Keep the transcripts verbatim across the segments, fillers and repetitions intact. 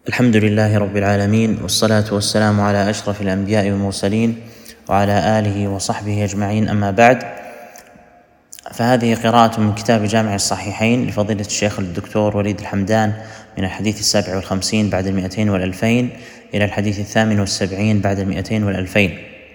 الحمد لله رب العالمين، والصلاة والسلام على أشرف الأنبياء والمرسلين وعلى آله وصحبه أجمعين، أما بعد، فهذه قراءة من كتاب جامع الصحيحين لفضيلة الشيخ الدكتور وليد الحمدان من الحديث السابع والخمسين بعد المئتين والألفين إلى الحديث الثامن والسبعين بعد المئتين والألفين.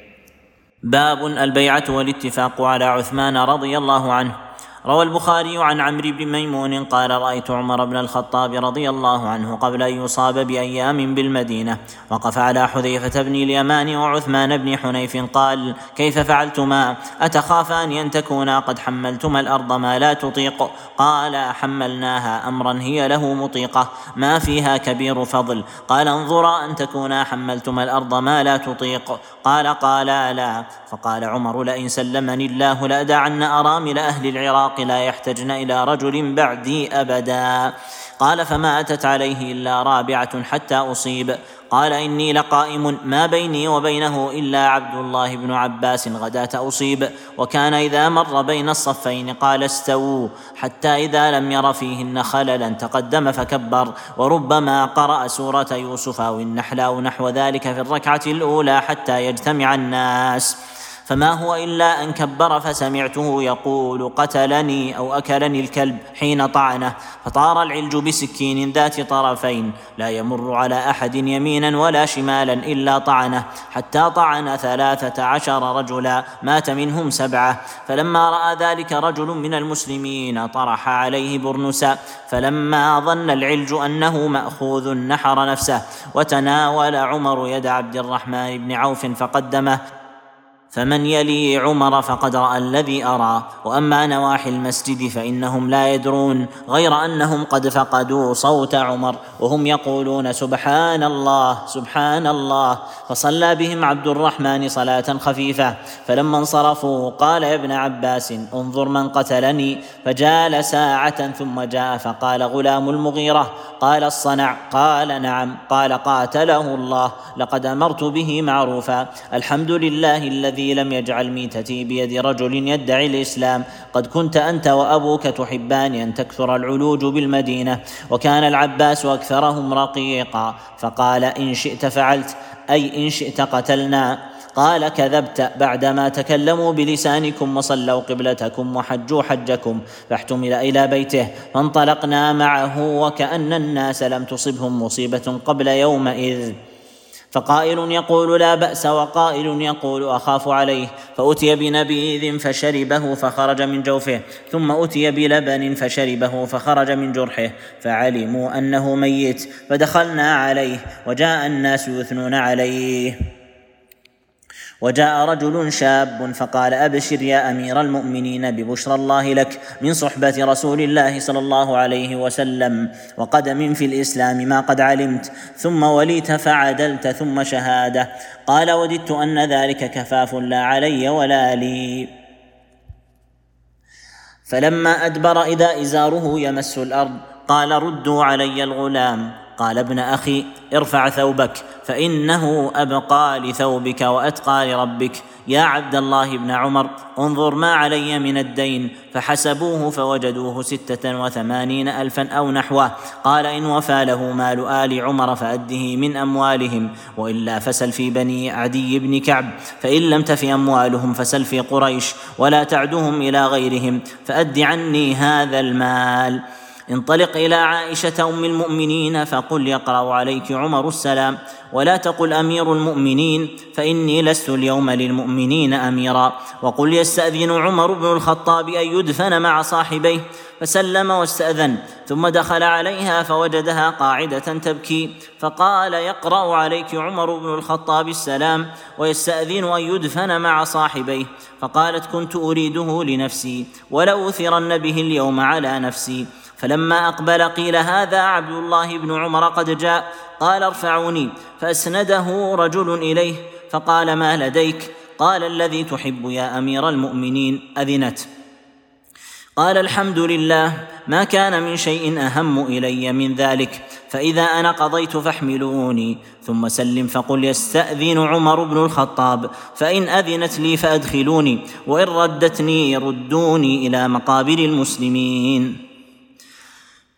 باب البيعة والاتفاق على عثمان رضي الله عنه. روى البخاري عن عمرو بن ميمون قال: رأيت عمر بن الخطاب رضي الله عنه قبل أن يصاب بأيام بالمدينة وقف على حذيفة بن اليمان وعثمان بن حنيف قال: كيف فعلتما؟ أتخافان أن تكونا قد حملتما الأرض ما لا تطيق؟ قال: حملناها أمرا هي له مطيقة ما فيها كبير فضل. قال: انظرا أن تكونا حملتما الأرض ما لا تطيق. قال: قال لا. فقال عمر: لئن سلمني الله لأدعن أرامل أهل العراق لا يحتجن إلى رجل بعدي أبدا. قال: فما أتت عليه إلا رابعة حتى أصيب. قال: إني لقائم ما بيني وبينه إلا عبد الله بن عباس غداة أصيب. وكان إذا مر بين الصفين قال: استووا، حتى إذا لم ير فيهن خللا تقدم فكبر، وربما قرأ سورة يوسف أو النحل أو نحو ذلك في الركعة الأولى حتى يجتمع الناس، فما هو إلا أن كبر فسمعته يقول: قتلني أو أكلني الكلب حين طعنه، فطار العلج بسكين ذات طرفين لا يمر على أحد يمينا ولا شمالا إلا طعنه، حتى طعن ثلاثة عشر رجلا مات منهم سبعة. فلما رأى ذلك رجل من المسلمين طرح عليه برنسا، فلما ظن العلج أنه مأخوذ نحر نفسه، وتناول عمر يد عبد الرحمن بن عوف فقدمه، فمن يلي عمر فقد رأى الذي أرى. وأما نواحي المسجد فإنهم لا يدرون، غير أنهم قد فقدوا صوت عمر وهم يقولون: سبحان الله سبحان الله. فصلى بهم عبد الرحمن صلاة خفيفة، فلما انصرفوا قال: يا ابن عباس انظر من قتلني. فجال ساعة ثم جاء فقال: غلام المغيرة. قال: الصنع؟ قال: نعم. قال: قاتله الله، لقد أمرت به معروفا. الحمد لله الذي لم يجعل ميتتي بيد رجل يدعي الإسلام. قد كنت أنت وأبوك تحبان أن تكثر العلوج بالمدينة، وكان العباس أكثرهم رقيقا. فقال: إن شئت فعلت، أي إن شئت قتلنا. قال: كذبت، بعدما تكلموا بلسانكم وصلوا قبلتكم وحجوا حجكم. فاحتمل إلى بيته، فانطلقنا معه وكأن الناس لم تصبهم مصيبة قبل يومئذ، فقائل يقول: لا بأس، وقائل يقول: أخاف عليه. فأتي بنبيذ فشربه فخرج من جوفه، ثم أتي بلبن فشربه فخرج من جرحه، فعلموا أنه ميت، فدخلنا عليه وجاء الناس يثنون عليه. وجاء رجل شاب فقال: أبشر يا أمير المؤمنين ببشرى الله لك من صحبة رسول الله صلى الله عليه وسلم وقدم في الإسلام ما قد علمت، ثم وليت فعدلت، ثم شهادة. قال: وددت أن ذلك كفاف لا علي ولا لي. فلما أدبر إذا إزاره يمس الأرض قال: ردوا علي الغلام. قال: ابن أخي، ارفع ثوبك، فإنه أبقى لثوبك وأتقى لربك. يا عبد الله بن عمر، انظر ما علي من الدين. فحسبوه فوجدوه ستة وثمانين ألفا أو نحوه. قال: إن وفى له مال آل عمر فأده من أموالهم، وإلا فسل في بني عدي بن كعب، فإن لم تف أموالهم فسل في قريش، ولا تعدهم إلى غيرهم، فأد عني هذا المال. انطلق إلى عائشة أم المؤمنين فقل: يقرأ عليك عمر السلام، ولا تقل أمير المؤمنين، فإني لست اليوم للمؤمنين أميرا. وقل: يستأذن عمر بن الخطاب أن يدفن مع صاحبيه. فسلم واستأذن، ثم دخل عليها فوجدها قاعدة تبكي، فقال: يقرأ عليك عمر بن الخطاب السلام ويستأذن أن يدفن مع صاحبيه. فقالت: كنت أريده لنفسي، ولأوثرن به اليوم على نفسي. فلما أقبل قيل: هذا عبد الله بن عمر قد جاء. قال: ارفعوني. فأسنده رجل إليه فقال: ما لديك؟ قال: الذي تحب يا أمير المؤمنين أذنت. قال: الحمد لله، ما كان من شيء أهم إلي من ذلك، فإذا أنا قضيت فاحملوني، ثم سلم فقل: يستأذن عمر بن الخطاب، فإن أذنت لي فأدخلوني، وإن ردتني ردوني إلى مقابر المسلمين.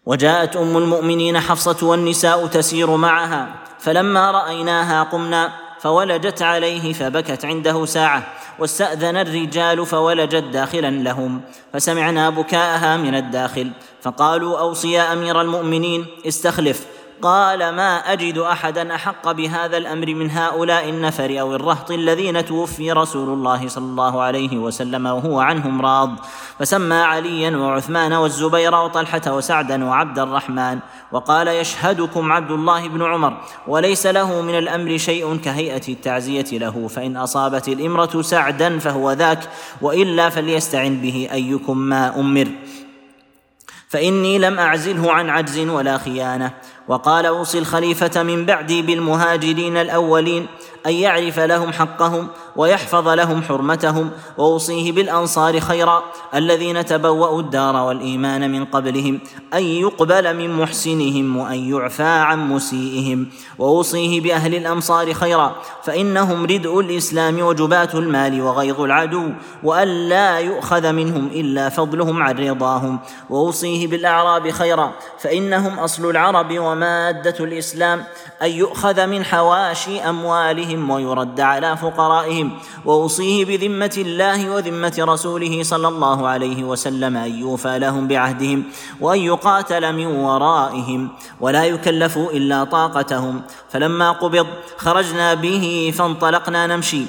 وجاءت أم المؤمنين حفصة والنساء تسير معها، فلما رأيناها قمنا، فولجت عليه فبكت عنده ساعة، واستأذن الرجال فولجت داخلا لهم، فسمعنا بكاءها من الداخل، فقالوا: أوصي يا أمير المؤمنين، استخلف. قال: ما أجد أحدا أحق بهذا الأمر من هؤلاء النفر أو الرهط الذين توفي رسول الله صلى الله عليه وسلم وهو عنهم راض. فسمى عليا وعثمان والزبير وطلحة وسعدا وعبد الرحمن، وقال: يشهدكم عبد الله بن عمر، وليس له من الأمر شيء كهيئة التعزية له، فإن أصابت الإمرة سعدا فهو ذاك، وإلا فليستعن به أيكم ما أمر، فإني لم أعزله عن عجز ولا خيانة. وقال: أوصي الخليفة من بعدي بالمهاجرين الأولين أن يعرف لهم حقهم ويحفظ لهم حرمتهم، وأوصيه بالأنصار خيرا الذين تبوأوا الدار والإيمان من قبلهم أن يقبل من محسنهم وأن يعفى عن مسيئهم، وأوصيه بأهل الأمصار خيرا فإنهم ردء الإسلام وجبات المال وغيظ العدو، وأن لا يؤخذ منهم إلا فضلهم عن رضاهم، وأوصيه بالأعراب خيرا فإنهم أصل العرب ومادة الإسلام، أن يؤخذ من حواشي أموالهم ويرد على فقرائهم، وأوصيه بذمة الله وذمة رسوله صلى الله عليه وسلم أن يوفى لهم بعهدهم وأن يقاتل من ورائهم ولا يكلف إلا طاقتهم. فلما قبض خرجنا به فانطلقنا نمشي،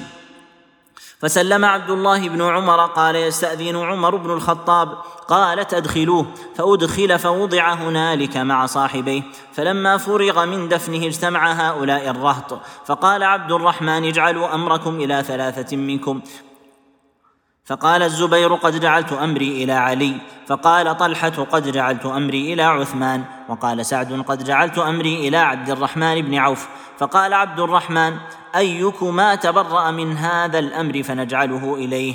فسلم عبد الله بن عمر، قال: يستأذن عمر بن الخطاب، قالت: أدخلوه، فأدخل فوضع هنالك مع صاحبيه. فلما فرغ من دفنه اجتمع هؤلاء الرهط، فقال عبد الرحمن: اجعلوا أمركم إلى ثلاثة منكم. فقال الزبير: قد جعلت أمري إلى علي. فقال طلحة: قد جعلت أمري إلى عثمان. وقال سعد: قد جعلت أمري إلى عبد الرحمن بن عوف. فقال عبد الرحمن: أيكما تبرأ من هذا الأمر فنجعله إليه،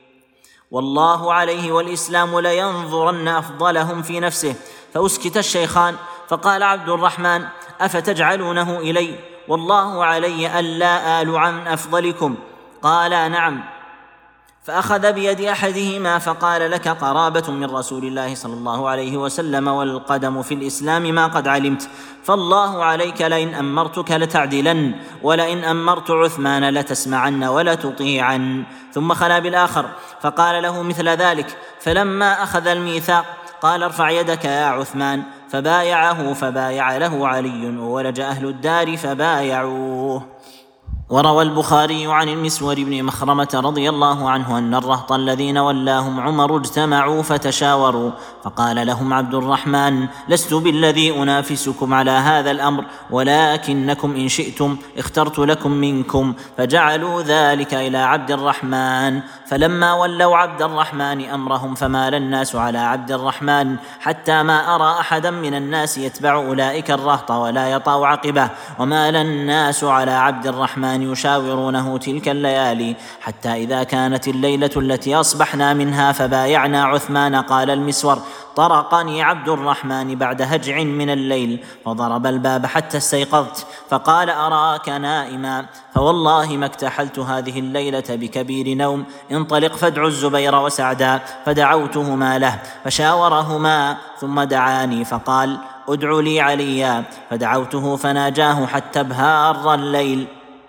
والله عليه والإسلام لينظرن أفضلهم في نفسه. فأسكت الشيخان. فقال عبد الرحمن: أفتجعلونه إلي والله علي ألا آل عن أفضلكم؟ قالا: نعم. فأخذ بيد أحدهما فقال: لك قرابة من رسول الله صلى الله عليه وسلم والقدم في الإسلام ما قد علمت، فالله عليك لئن أمرتك لتعدلن، ولئن أمرت عثمان لتسمعن ولتطيعن. ثم خلا بالآخر فقال له مثل ذلك. فلما أخذ الميثاق قال: ارفع يدك يا عثمان، فبايعه فبايع له علي، وولج أهل الدار فبايعوه. وروى البخاري عن المسور بن مخرمة رضي الله عنه أن الرهط الذين ولاهم عمر اجتمعوا فتشاوروا، فقال لهم عبد الرحمن: لست بالذي أنافسكم على هذا الأمر، ولكنكم إن شئتم اخترت لكم منكم. فجعلوا ذلك إلى عبد الرحمن. فلما ولوا عبد الرحمن أمرهم فمال الناس على عبد الرحمن، حتى ما أرى أحدا من الناس يتبع أولئك الرهط ولا يطاع عقبه، ومال الناس على عبد الرحمن يشاورونه تلك الليالي، حتى إذا كانت الليلة التي أصبحنا منها فبايعنا عثمان. قال المسور: طرقني عبد الرحمن بعد هجع من الليل، فضرب الباب حتى استيقظت، فقال: أراك نائما، فوالله ما اكتحلت هذه الليلة بكبير نوم، انطلق فادع الزبير وسعدا. فدعوتهما له فشاورهما، ثم دعاني فقال: ادع لي عليا. فدعوته فناجاه حتى ابهار الليل،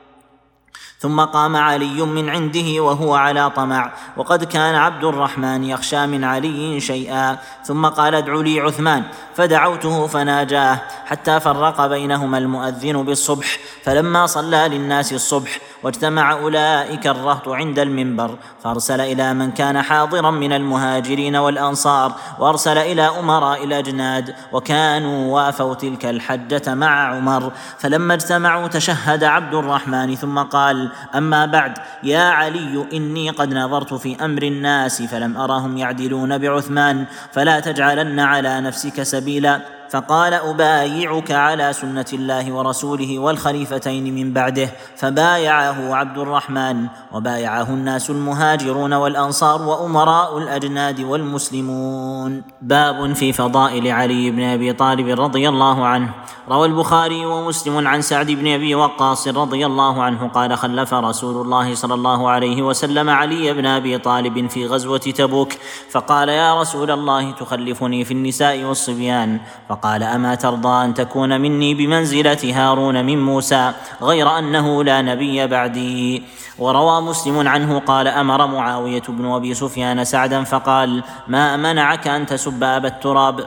ثم قام علي من عنده وهو على طمع، وقد كان عبد الرحمن يخشى من علي شيئا. ثم قال: ادع لي عثمان. فدعوته فناجاه حتى فرق بينهما المؤذن بالصبح. فلما صلى للناس الصبح واجتمع أولئك الرهط عند المنبر، فأرسل إلى من كان حاضرا من المهاجرين والأنصار، وأرسل إلى أمراء الأجناد، وكانوا وافوا تلك الحجة مع عمر. فلما اجتمعوا تشهد عبد الرحمن ثم قال: أما بعد، يا علي، إني قد نظرت في أمر الناس فلم أرهم يعدلون بعثمان، فلا تجعلن على نفسك سبيلا، فقال أبايعك على سنة الله ورسوله والخليفتين من بعده، فبايعه عبد الرحمن، وبايعه الناس المهاجرون والأنصار وأمراء الأجناد والمسلمون. باب في فضائل علي بن أبي طالب رضي الله عنه. روى البخاري ومسلم عن سعد بن أبي وقاص رضي الله عنه قال: خلف رسول الله صلى الله عليه وسلم علي بن أبي طالب في غزوة تبوك، فقال: يا رسول الله تخلفني في النساء والصبيان؟ فقال: أما ترضى أن تكون مني بمنزلة هارون من موسى، غير أنه لا نبي بعدي. وروى مسلم عنه قال: أمر معاوية بن أبي سفيان سعدا فقال: ما منعك أن تسب أبا التراب؟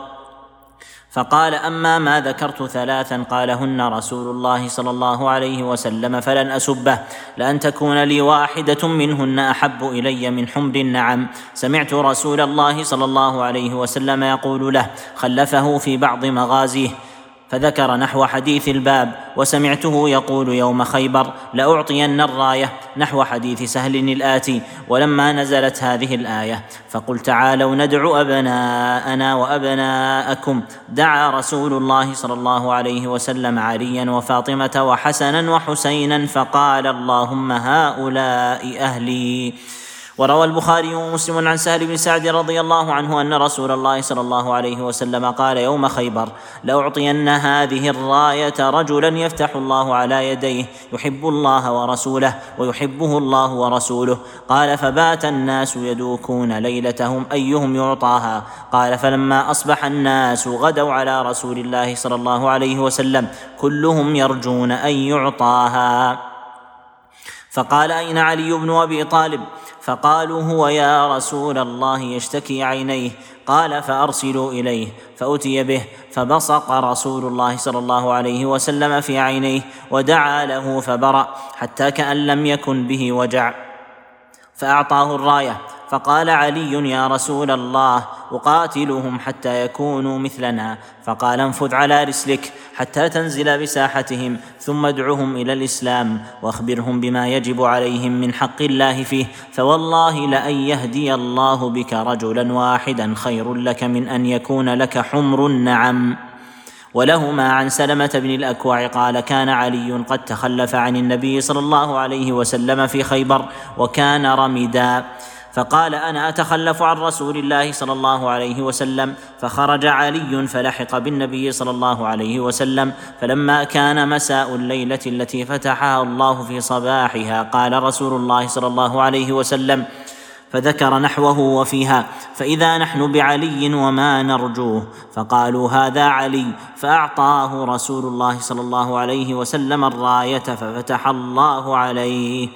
فقال: أما ما ذكرت ثلاثا قالهن رسول الله صلى الله عليه وسلم فلن أسبه، لأن تكون لي واحدة منهن أحب إلي من حمر النعم. سمعت رسول الله صلى الله عليه وسلم يقول له: خلفه في بعض مغازيه. فذكر نحو حديث الباب. وسمعته يقول يوم خيبر: لأعطين الراية، نحو حديث سهل الآتي. ولما نزلت هذه الآية: فقل تعالوا ندع أبناءنا وأبناءكم، دعا رسول الله صلى الله عليه وسلم عليا وفاطمة وحسنا وحسينا فقال: اللهم هؤلاء أهلي. وروى البخاري ومسلم عن سهل بن سعد رضي الله عنه أن رسول الله صلى الله عليه وسلم قال يوم خيبر: لأعطين هذه الراية رجلا يفتح الله على يديه، يحب الله ورسوله ويحبه الله ورسوله. قال: فبات الناس يدوكون ليلتهم أيهم يعطاها. قال: فلما أصبح الناس غدوا على رسول الله صلى الله عليه وسلم كلهم يرجون أن يعطاها. فقال: أين علي بن أبي طالب؟ فقالوا: هو يا رسول الله يشتكي عينيه. قال: فأرسلوا إليه. فأتي به، فبصق رسول الله صلى الله عليه وسلم في عينيه ودعا له فبرأ حتى كأن لم يكن به وجع، فأعطاه الراية. فقال علي: يا رسول الله أقاتلهم حتى يكونوا مثلنا. فقال: انفذ على رسلك حتى تنزل بساحتهم، ثم ادعهم إلى الإسلام وأخبرهم بما يجب عليهم من حق الله فيه، فوالله لأن يهدي الله بك رجلا واحدا خير لك من أن يكون لك حمر النعم. ولهما عن سلمة بن الأكوع قال: كان علي قد تخلف عن النبي صلى الله عليه وسلم في خيبر وكان رمدا، فقال: أنا أتخلف عن رسول الله صلى الله عليه وسلم. فخرج علي فلحق بالنبي صلى الله عليه وسلم. فلما كان مساء الليلة التي فتحها الله في صباحها قال رسول الله صلى الله عليه وسلم، فذكر نحوه وفيها: فإذا نحن بعلي وما نرجوه. فقالوا: هذا علي. فأعطاه رسول الله صلى الله عليه وسلم الراية ففتح الله عليه.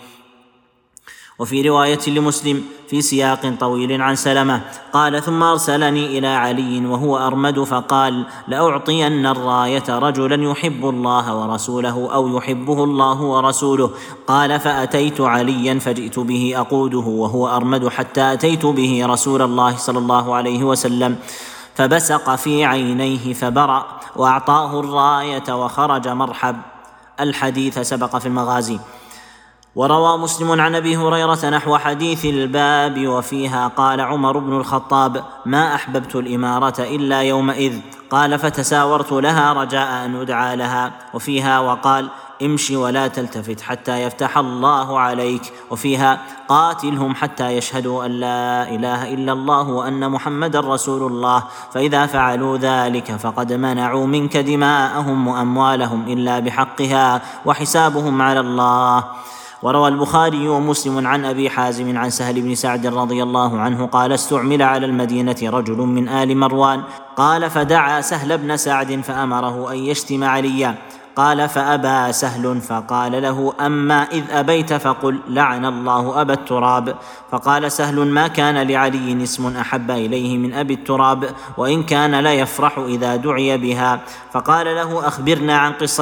وفي رواية لمسلم في سياق طويل عن سلمة قال: ثم أرسلني إلى علي وهو أرمد فقال: لأعطين الراية رجلا يحب الله ورسوله أو يحبه الله ورسوله. قال: فأتيت عليا فجئت به أقوده وهو أرمد حتى أتيت به رسول الله صلى الله عليه وسلم، فبسق في عينيه فبرأ، وأعطاه الراية وخرج مرحب. الحديث سبق في المغازي. وروى مسلم عن أبي هريرة نحو حديث الباب وفيها قال عمر بن الخطاب: ما أحببت الإمارة إلا يومئذ. قال: فتساورت لها رجاء أن أدعى لها. وفيها وقال: امشي ولا تلتفت حتى يفتح الله عليك. وفيها: قاتلهم حتى يشهدوا أن لا إله إلا الله وأن محمدا رسول الله، فإذا فعلوا ذلك فقد منعوا منك دماءهم وأموالهم إلا بحقها وحسابهم على الله. وروى البخاري ومسلم عن أبي حازم عن سهل بن سعد رضي الله عنه قال: استعمل على المدينة رجل من آل مروان. قال: فدعا سهل بن سعد فأمره أن يشتم عليا. قال: فأبى سهل. فقال له: أما إذ أبيت فقل لعن الله أبا التراب. فقال سهل: ما كان لعلي اسم أحب إليه من أبي التراب، وإن كان لا يفرح إذا دعي بها. فقال له: أخبرنا عن قصته.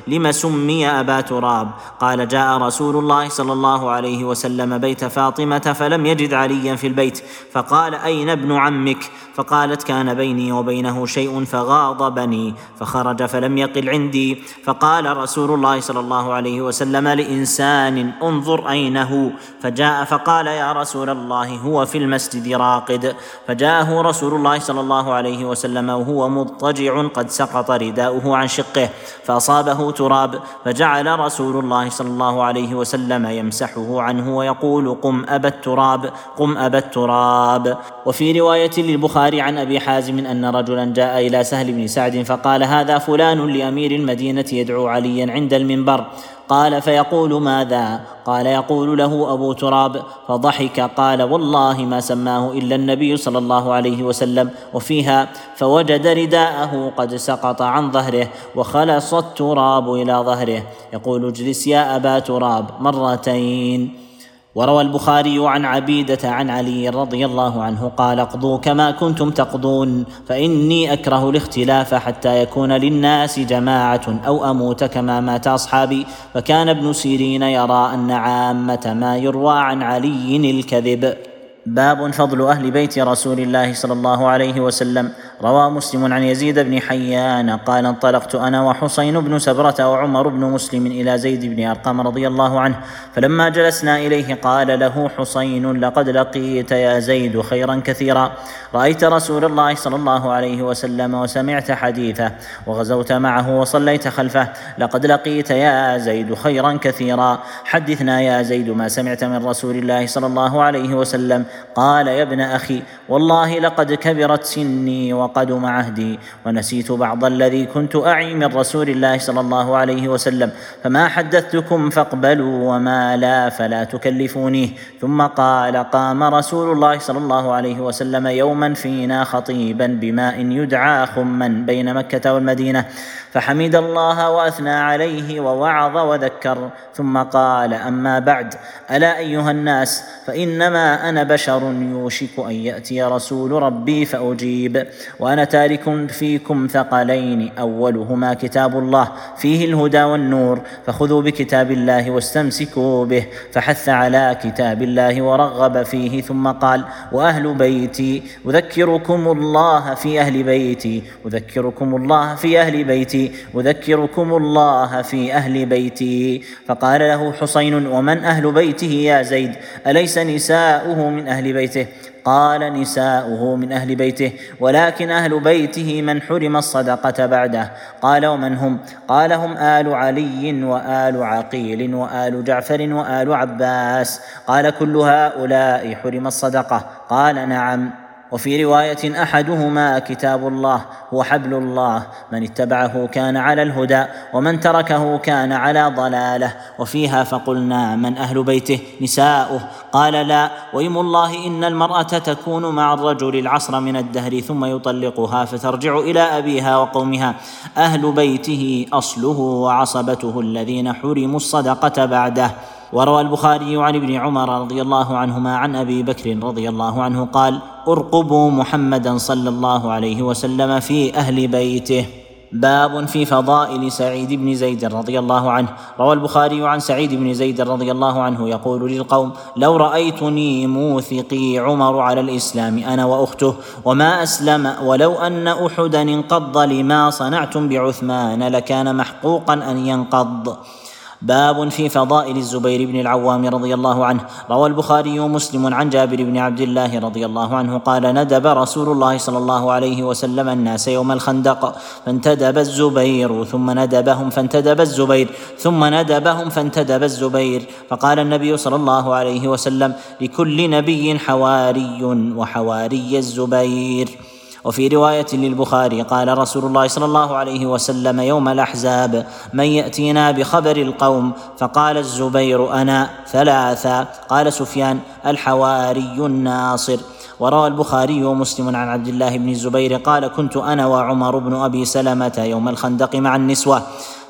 لم سمي أبا تراب؟ قال جاء رسول الله صلى الله عليه وسلم بيت فاطمة فلم يجد عليا في البيت، فقال أين ابن عمك؟ فقالت كان بيني وبينه شيء فغاضبني فخرج فلم يقل عندي. فقال رسول الله صلى الله عليه وسلم لإنسان انظر أين هو؟ فجاء فقال يا رسول الله هو في المسجد راقد. فجاءه رسول الله صلى الله عليه وسلم وهو مضطجع قد سقط رداؤه عن شقه فأصابه تراب، فجعل رسول الله صلى الله عليه وسلم يمسحه عنه ويقول قم أبا التراب قم أبا التراب. وفي رواية للبخاري عن أبي حازم أن رجلا جاء إلى سهل بن سعد فقال هذا فلان لأمير المدينة يدعو عليا عند المنبر. قال فيقول ماذا؟ قال يقول له أبو تراب. فضحك قال والله ما سماه إلا النبي صلى الله عليه وسلم. وفيها فوجد رداءه قد سقط عن ظهره وخلص التراب إلى ظهره. يقول اجلس يا أبا تراب مرتين. وروى البخاري عن عبيدة عن علي رضي الله عنه قال اقضوا كما كنتم تقضون فإني أكره الاختلاف حتى يكون للناس جماعة أو أموت كما مات أصحابي. فكان ابن سيرين يرى أن عامة ما يروى عن علي الكذب. باب فضل أهل بيت رسول الله صلى الله عليه وسلم. روى مسلم عن يزيد بن حيان قال انطلقت أنا وحسين بن سبرة وعمر بن مسلم إلى زيد بن أرقم رضي الله عنه، فلما جلسنا إليه قال له حسين لقد لقيت يا زيد خيرا كثيرا، رأيت رسول الله صلى الله عليه وسلم وسمعت حديثه وغزوت معه وصليت خلفه، لقد لقيت يا زيد خيرا كثيرا، حدثنا يا زيد ما سمعت من رسول الله صلى الله عليه وسلم. قال يا ابن أخي والله لقد كبرت سني وقدم عهدي ونسيت بعض الذي كنت أعي من رسول الله صلى الله عليه وسلم، فما حدثتكم فاقبلوا وما لا فلا تكلفونيه. ثم قال قام رسول الله صلى الله عليه وسلم يوما فينا خطيبا بماء يدعى خما بين مكة والمدينة، فحمد الله وأثنى عليه ووعظ وذكر، ثم قال أما بعد، ألا أيها الناس فإنما أنا بشر يوشك أن يأتي رسول ربي فأجيب، وأنا تارك فيكم ثقلين أولهما كتاب الله فيه الهدى والنور، فخذوا بكتاب الله واستمسكوا به، فحث على كتاب الله ورغب فيه. ثم قال وأهل بيتي أذكركم الله في أهل بيتي أذكركم الله في أهل بيتي أذكركم الله في أهل بيتي. فقال له حسين ومن أهل بيته يا زيد؟ أليس نساؤه من أهل بيته؟ قال نساؤه من أهل بيته، ولكن أهل بيته من حرم الصدقة بعده. قال ومن هم؟ قال هم آل علي وآل عقيل وآل جعفر وآل عباس. قال كل هؤلاء حرم الصدقة؟ قال نعم. وفي رواية أحدهما كتاب الله هو حبل الله، من اتبعه كان على الهدى ومن تركه كان على ضلاله. وفيها فقلنا من أهل بيته؟ نساؤه. قال لا، ويم الله إن المرأة تكون مع الرجل العصر من الدهر ثم يطلقها فترجع إلى أبيها وقومها، أهل بيته أصله وعصبته الذين حرموا الصدقة بعده. وروى البخاري عن ابن عمر رضي الله عنهما عن أبي بكر رضي الله عنه قال ارقبوا محمدا صلى الله عليه وسلم في أهل بيته. باب في فضائل سعيد بن زيد رضي الله عنه. روى البخاري عن سعيد بن زيد رضي الله عنه يقول للقوم لو رأيتني موثقي عمر على الإسلام أنا وأخته وما أسلم، ولو أن أحدا انقض لما صنعتم بعثمان لكان محقوقا أن ينقض. باب في فضائل الزبير بن العوام رضي الله عنه. روى البخاري ومسلم عن جابر بن عبد الله رضي الله عنه قال ندب رسول الله صلى الله عليه وسلم الناس يوم الخندق فانتدب الزبير ثم ندبهم فانتدب الزبير ثم ندبهم فانتدب الزبير، فقال النبي صلى الله عليه وسلم لكل نبي حواري وحواري الزبير. وفي رواية للبخاري قال رسول الله صلى الله عليه وسلم يوم الأحزاب من يأتينا بخبر القوم؟ فقال الزبير أنا ثلاثة. قال سفيان الحواري الناصر. وروى البخاري ومسلم عن عبد الله بن الزبير قال كنت أنا وعمر بن أبي سلمة يوم الخندق مع النسوة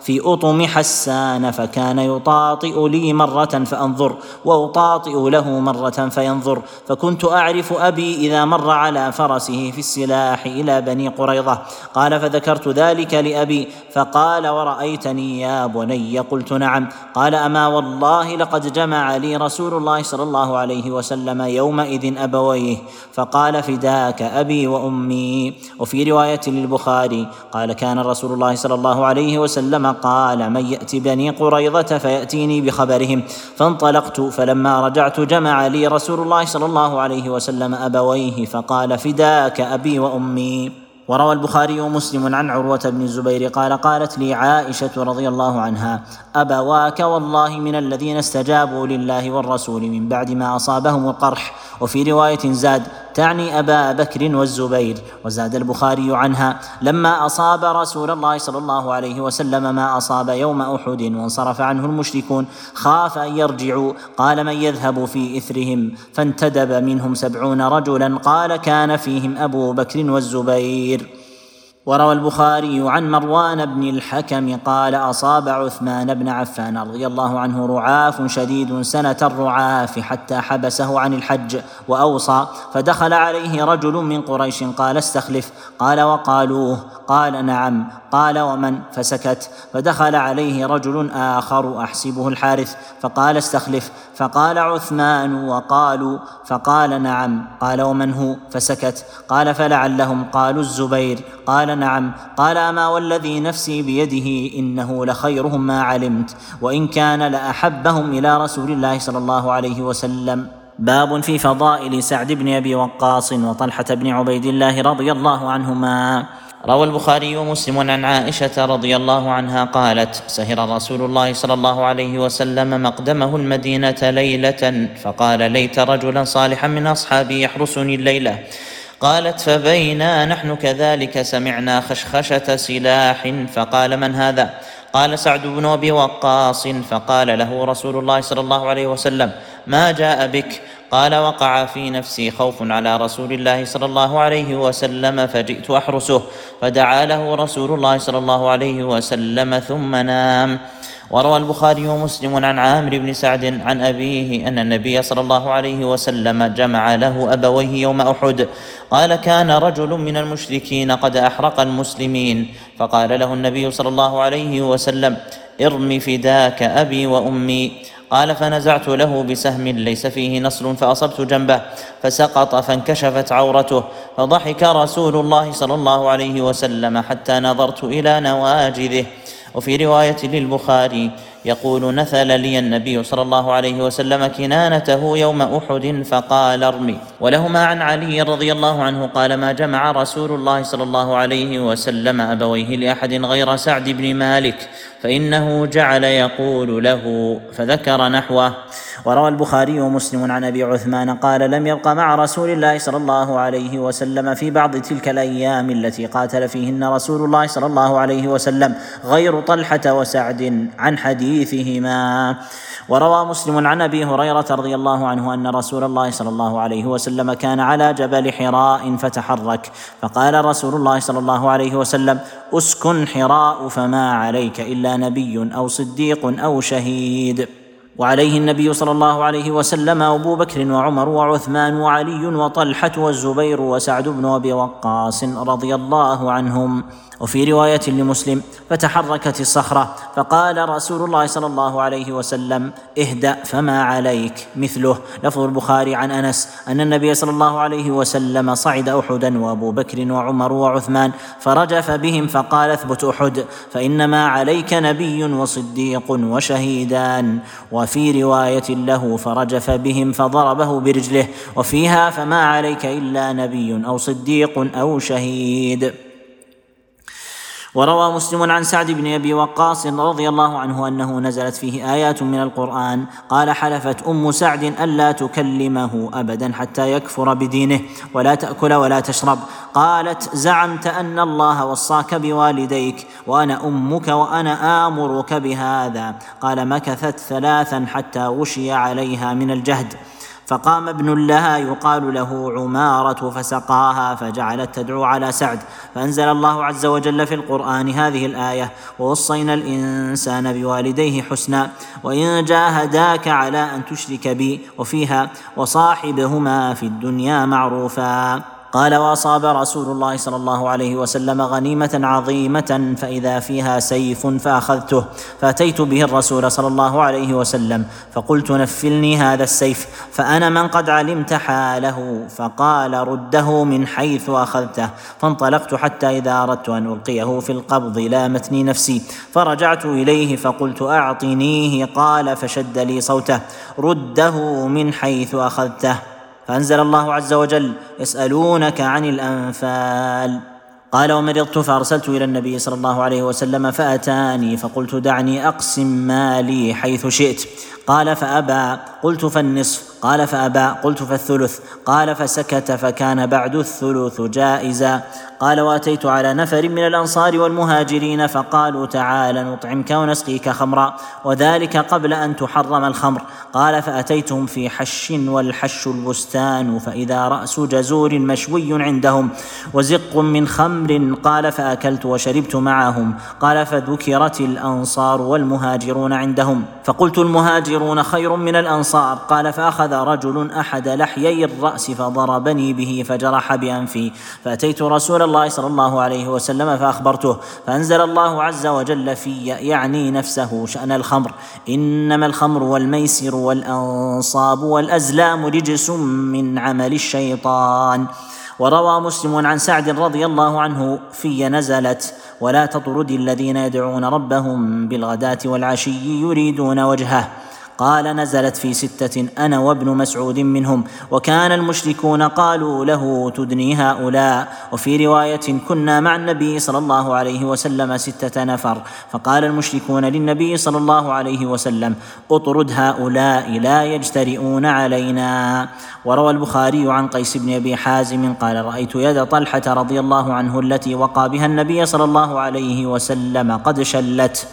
في أطم حسان، فكان يطاطئ لي مرة فأنظر وأطاطئ له مرة فينظر، فكنت أعرف أبي إذا مر على فرسه في السلاح إلى بني قريظة. قال فذكرت ذلك لأبي فقال ورأيتني يا بني؟ قلت نعم. قال أما والله لقد جمع لي رسول الله صلى الله عليه وسلم يومئذ أبويه، فقال فداك أبي وأمي. وفي رواية للبخاري قال كان رسول الله صلى الله عليه وسلم قال من يأتي بني قريظة فيأتيني بخبرهم، فانطلقت فلما رجعت جمع لي رسول الله صلى الله عليه وسلم أبويه فقال فداك أبي وأمي. وروى البخاري ومسلم عن عروة بن الزبير قال قالت لي عائشة رضي الله عنها أبواك والله من الذين استجابوا لله والرسول من بعد ما أصابهم القرح. وفي رواية زاد تعني أبا بكر والزبير. وزاد البخاري عنها لما أصاب رسول الله صلى الله عليه وسلم ما أصاب يوم أحد وانصرف عنه المشركون خاف أن يرجعوا، قال من يذهب في إثرهم؟ فانتدب منهم سبعون رجلا، قال كان فيهم أبو بكر والزبير. وروى البخاري عن مروان بن الحكم قال أصاب عثمان بن عفان رضي الله عنه رعاف شديد سنة الرعاف حتى حبسه عن الحج وأوصى، فدخل عليه رجل من قريش قال استخلف، قال وقالوه؟ قال نعم. قال ومن؟ فسكت. فدخل عليه رجل آخر أحسبه الحارث فقال استخلف، فقال عثمان وقالوا؟ فقال نعم. قال ومن هو؟ فسكت. قال فلعلهم قالوا الزبير. قال نعم. قال أما والذي نفسي بيده إنه لخيرهم ما علمت، وإن كان لأحبهم إلى رسول الله صلى الله عليه وسلم. باب في فضائل سعد بن أبي وقاص وطلحة بن عبيد الله رضي الله عنهما. روى البخاري ومسلم عن عائشة رضي الله عنها قالت سهر رسول الله صلى الله عليه وسلم مقدمه المدينة ليلة فقال ليت رجلا صالحا من أصحابي يحرسني الليلة. قالت فبينا نحن كذلك سمعنا خشخشة سلاح فقال من هذا؟ قال سعد بن أبي وقاص. فقال له رسول الله صلى الله عليه وسلم ما جاء بك؟ قال وقع في نفسي خوف على رسول الله صلى الله عليه وسلم فجئت أحرسه، فدعا له رسول الله صلى الله عليه وسلم ثم نام. وروى البخاري ومسلم عن عامر بن سعد عن أبيه أن النبي صلى الله عليه وسلم جمع له أبويه يوم أحد. قال كان رجل من المشركين قد أحرق المسلمين، فقال له النبي صلى الله عليه وسلم ارم فداك أبي وأمي. قال فنزعت له بسهم ليس فيه نصل فأصبت جنبه فسقط فانكشفت عورته، فضحك رسول الله صلى الله عليه وسلم حتى نظرت إلى نواجذه. وفي رواية للبخاري يقول نثل لي النبي صلى الله عليه وسلم كنانته يوم أحد فقال ارمي. ولهما عن علي رضي الله عنه قال ما جمع رسول الله صلى الله عليه وسلم أبويه لأحد غير سعد بن مالك فإنه جعل يقول له، فذكر نحوه. وروى البخاري ومسلم عن أبي عثمان قال لم يبق مع رسول الله صلى الله عليه وسلم في بعض تلك الأيام التي قاتل فيهن رسول الله صلى الله عليه وسلم غير طلحة وسعد عن حديثهما. وروى مسلم عن أبي هريرة رضي الله عنه أن رسول الله صلى الله عليه وسلم كان على جبل حراء فتحرك، فقال رسول الله صلى الله عليه وسلم أسكن حراء فما عليك إلا نبي أو صديق أو شهيد. وعليه النبي صلى الله عليه وسلم أبو بكر وعمر وعثمان وعلي وطلحة والزبير وسعد بن أبي وقاص رضي الله عنهم. وفي رواية لمسلم فتحركت الصخرة فقال رسول الله صلى الله عليه وسلم اهدأ فما عليك مثله. لفظ البخاري عن أنس أن النبي صلى الله عليه وسلم صعد أحدا وأبو بكر وعمر وعثمان فرجف بهم فقال اثبت أحد فإنما عليك نبي وصديق وشهيدان. وفي رواية له فرجف بهم فضربه برجله، وفيها فما عليك إلا نبي أو صديق أو شهيد. وروى مسلم عن سعد بن أبي وقاص رضي الله عنه أنه نزلت فيه آيات من القرآن قال حلفت أم سعد ألا تكلمه أبدا حتى يكفر بدينه ولا تأكل ولا تشرب. قالت زعمت أن الله وصاك بوالديك وأنا أمك وأنا آمرك بهذا. قال مكثت ثلاثا حتى غشي عليها من الجهد، فقام ابن لها يقال له عمارة فسقاها فجعلت تدعو على سعد، فأنزل الله عز وجل في القرآن هذه الآية: ووصينا الإنسان بوالديه حسنا وإن جاهداك على أن تشرك بي، وفيها: وصاحبهما في الدنيا معروفا. قال: وأصاب رسول الله صلى الله عليه وسلم غنيمة عظيمة فإذا فيها سيف فأخذته، فأتيت به الرسول صلى الله عليه وسلم فقلت: نفلني هذا السيف فأنا من قد علمت حاله، فقال: رده من حيث أخذته. فانطلقت حتى إذا أردت أن ألقيه في القبض لامتني نفسي، فرجعت إليه فقلت: أعطنيه. قال فشد لي صوته: رده من حيث أخذته. فأنزل الله عز وجل: يسألونك عن الأنفال. قال: ومرضت فأرسلت إلى النبي صلى الله عليه وسلم فأتاني فقلت: دعني أقسم مالي حيث شئت. قال: فأبى. قلت: فالنصف. قال: فأبى. قلت: فالثلث. قال: فسكت، فكان بعد الثلث جائزا. قال: وأتيت على نفر من الأنصار والمهاجرين فقالوا: تعال نطعمك ونسقيك خمرا، وذلك قبل أن تحرم الخمر. قال: فأتيتهم في حش، والحش البستان، فإذا رأس جزور مشوي عندهم وزق من خمر. قال: فأكلت وشربت معهم. قال: فذكرت الأنصار والمهاجرون عندهم، فقلت: المهاجرون خير من الأنصار. قال: فأخذ رجل أحد لحيي الرأس فضربني به فجرح بأنفي، فأتيت رسول الله صلى الله عليه وسلم فأخبرته، فأنزل الله عز وجل في يعني نفسه شأن الخمر: إنما الخمر والميسر والأنصاب والأزلام رجس من عمل الشيطان. وروى مسلم عن سعد رضي الله عنه في نزلت: ولا تطرد الذين يدعون ربهم بالغداة والعشي يريدون وجهه. قال: نزلت في ستة أنا وابن مسعود منهم، وكان المشركون قالوا له: تدني هؤلاء. وفي رواية: كنا مع النبي صلى الله عليه وسلم ستة نفر، فقال المشركون للنبي صلى الله عليه وسلم: اطرد هؤلاء لا يجترئون علينا. وروى البخاري عن قيس بن أبي حازم قال: رأيت يد طلحة رضي الله عنه التي وقى بها النبي صلى الله عليه وسلم قد شلت.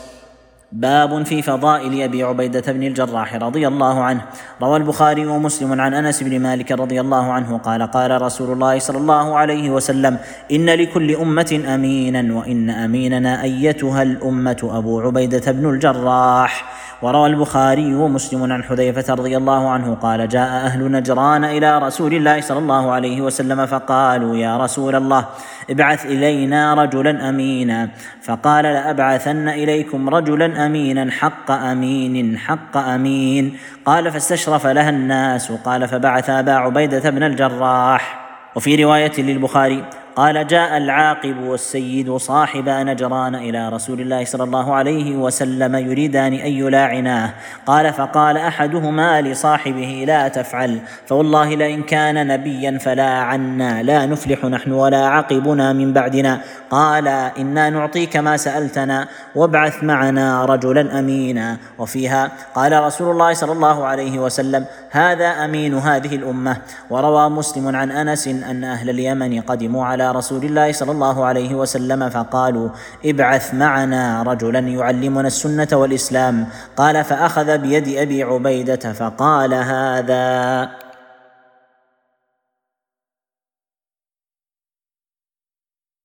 باب في فضائل أبي عبيدة بن الجراح رضي الله عنه. روى البخاري ومسلم عن أنس بن مالك رضي الله عنه قال: قال رسول الله صلى الله عليه وسلم: إن لكل أمة أمينا، وإن أميننا أيتها الأمة أبو عبيدة بن الجراح. وروى البخاري ومسلم عن حذيفة رضي الله عنه قال: جاء أهل نجران إلى رسول الله صلى الله عليه وسلم فقالوا: يا رسول الله، ابعث إلينا رجلا أمينا. فقال: لأبعثن إليكم رجلا أمينا حق أمين حق أمين. قال: فاستشرف لها الناس. قال: فبعث أبا عبيدة بن الجراح. وفي رواية للبخاري قال: جاء العاقب والسيد صاحب نجران إلى رسول الله صلى الله عليه وسلم يريدان أن يلاعناه. قال: فقال أحدهما لصاحبه: لا تفعل، فوالله لئن كان نبيا فلا عنا لا نفلح نحن ولا عقبنا من بعدنا. قال: إنا نعطيك ما سألتنا، وابعث معنا رجلا أمينا. وفيها قال رسول الله صلى الله عليه وسلم: هذا أمين هذه الأمة. وروى مسلم عن أنس أن أهل اليمن قدموا على رسول الله صلى الله عليه وسلم فقالوا: ابعث معنا رجلا يعلمنا السنة والإسلام. قال: فأخذ بيد أبي عبيدة فقال: هذا.